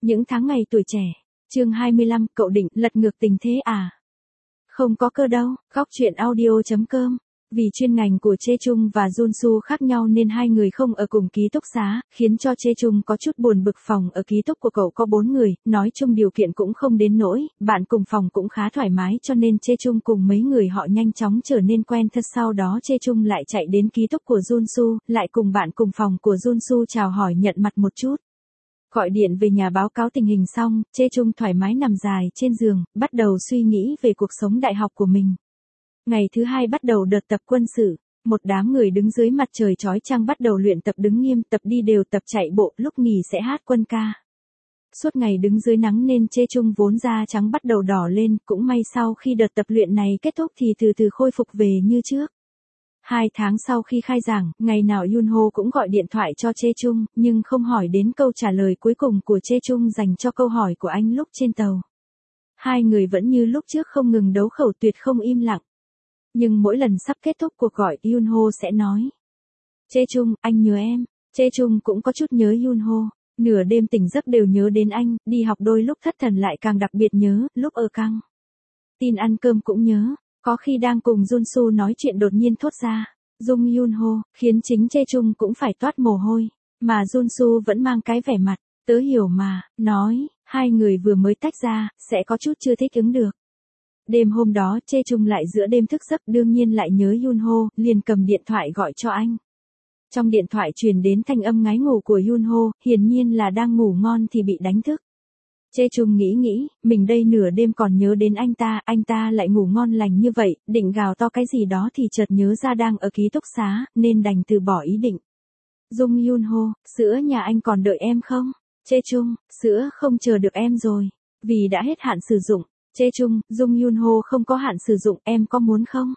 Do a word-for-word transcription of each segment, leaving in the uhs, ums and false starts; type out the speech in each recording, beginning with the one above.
Những tháng ngày tuổi trẻ. Chương hai mươi lăm, cậu định lật ngược tình thế à? Không có cơ đâu. Góc truyện audio chấm com. Vì chuyên ngành của Chê Chung và Junsu khác nhau nên hai người không ở cùng ký túc xá, khiến cho Chê Chung có chút buồn bực. Phòng ở ký túc của cậu có bốn người, nói chung điều kiện cũng không đến nỗi, bạn cùng phòng cũng khá thoải mái cho nên Chê Chung cùng mấy người họ nhanh chóng trở nên quen thân. Sau đó Chê Chung lại chạy đến ký túc của Junsu, lại cùng bạn cùng phòng của Junsu chào hỏi nhận mặt một chút. Gọi điện về nhà báo cáo tình hình xong, Chê Chung thoải mái nằm dài trên giường, bắt đầu suy nghĩ về cuộc sống đại học của mình. Ngày thứ hai bắt đầu đợt tập quân sự, một đám người đứng dưới mặt trời chói chang bắt đầu luyện tập đứng nghiêm, tập đi đều, tập chạy bộ, lúc nghỉ sẽ hát quân ca. Suốt ngày đứng dưới nắng nên Chê Chung vốn da trắng bắt đầu đỏ lên, cũng may sau khi đợt tập luyện này kết thúc thì từ từ khôi phục về như trước. Hai tháng sau khi khai giảng, ngày nào Yunho cũng gọi điện thoại cho Chê Chung, nhưng không hỏi đến câu trả lời cuối cùng của Chê Chung dành cho câu hỏi của anh lúc trên tàu. Hai người vẫn như lúc trước không ngừng đấu khẩu, tuyệt không im lặng. Nhưng mỗi lần sắp kết thúc cuộc gọi, Yunho sẽ nói: Chê Chung, anh nhớ em. Chê Chung cũng có chút nhớ Yunho. Nửa đêm tỉnh giấc đều nhớ đến anh, đi học đôi lúc thất thần lại càng đặc biệt nhớ, lúc ở căng tin ăn cơm cũng nhớ. Có khi đang cùng Junsu nói chuyện đột nhiên thốt ra Dung Yunho, khiến chính Chê Chung cũng phải toát mồ hôi. Mà Junsu vẫn mang cái vẻ mặt, tớ hiểu mà, nói, hai người vừa mới tách ra, sẽ có chút chưa thích ứng được. Đêm hôm đó Chê Chung lại giữa đêm thức giấc, đương nhiên lại nhớ Yunho, liền cầm điện thoại gọi cho anh. Trong điện thoại truyền đến thanh âm ngái ngủ của Yunho, hiển nhiên là đang ngủ ngon thì bị đánh thức. Chê Chung nghĩ nghĩ, mình đây nửa đêm còn nhớ đến anh ta, anh ta lại ngủ ngon lành như vậy, định gào to cái gì đó thì chợt nhớ ra đang ở ký túc xá, nên đành từ bỏ ý định. Dung Yunho, sữa nhà anh còn đợi em không? Chê Chung, sữa không chờ được em rồi, vì đã hết hạn sử dụng. Chê Chung, Dung Yunho không có hạn sử dụng, em có muốn không?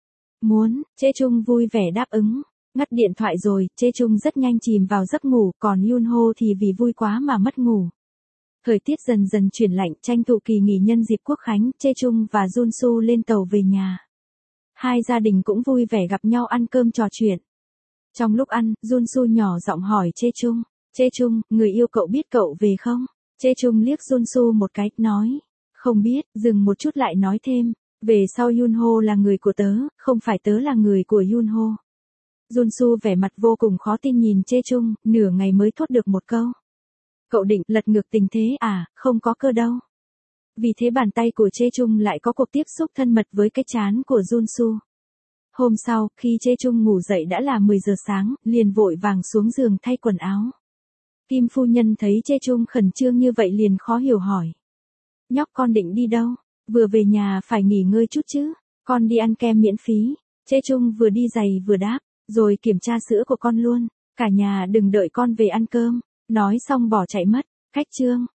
Muốn, Chê Chung vui vẻ đáp ứng. Ngắt điện thoại rồi, Chê Chung rất nhanh chìm vào giấc ngủ, còn Yunho thì vì vui quá mà mất ngủ. Thời tiết dần dần chuyển lạnh, tranh thủ kỳ nghỉ nhân dịp Quốc khánh, Chê Chung và Junsu lên tàu về nhà. Hai gia đình cũng vui vẻ gặp nhau ăn cơm trò chuyện. Trong lúc ăn, Junsu nhỏ giọng hỏi Chê Chung, Chê Chung, người yêu cậu biết cậu về không? Chê Chung liếc Junsu một cái, nói, không biết, dừng một chút lại nói thêm, về sau Yunho là người của tớ, không phải tớ là người của Yunho. Junsu vẻ mặt vô cùng khó tin nhìn Chê Chung, nửa ngày mới thốt được một câu. Cậu định lật ngược tình thế à? Không có cơ đâu. Vì thế bàn tay của Chê Chung lại có cuộc tiếp xúc thân mật với cái trán của Junsu. Hôm sau, khi Chê Chung ngủ dậy đã là mười giờ sáng, liền vội vàng xuống giường thay quần áo. Kim phu nhân thấy Chê Chung khẩn trương như vậy liền khó hiểu hỏi. Nhóc con định đi đâu? Vừa về nhà phải nghỉ ngơi chút chứ. Con đi ăn kem miễn phí. Chê Chung vừa đi giày vừa đáp, rồi kiểm tra sữa của con luôn. Cả nhà đừng đợi con về ăn cơm. Nói xong bỏ chạy mất. Cách chương.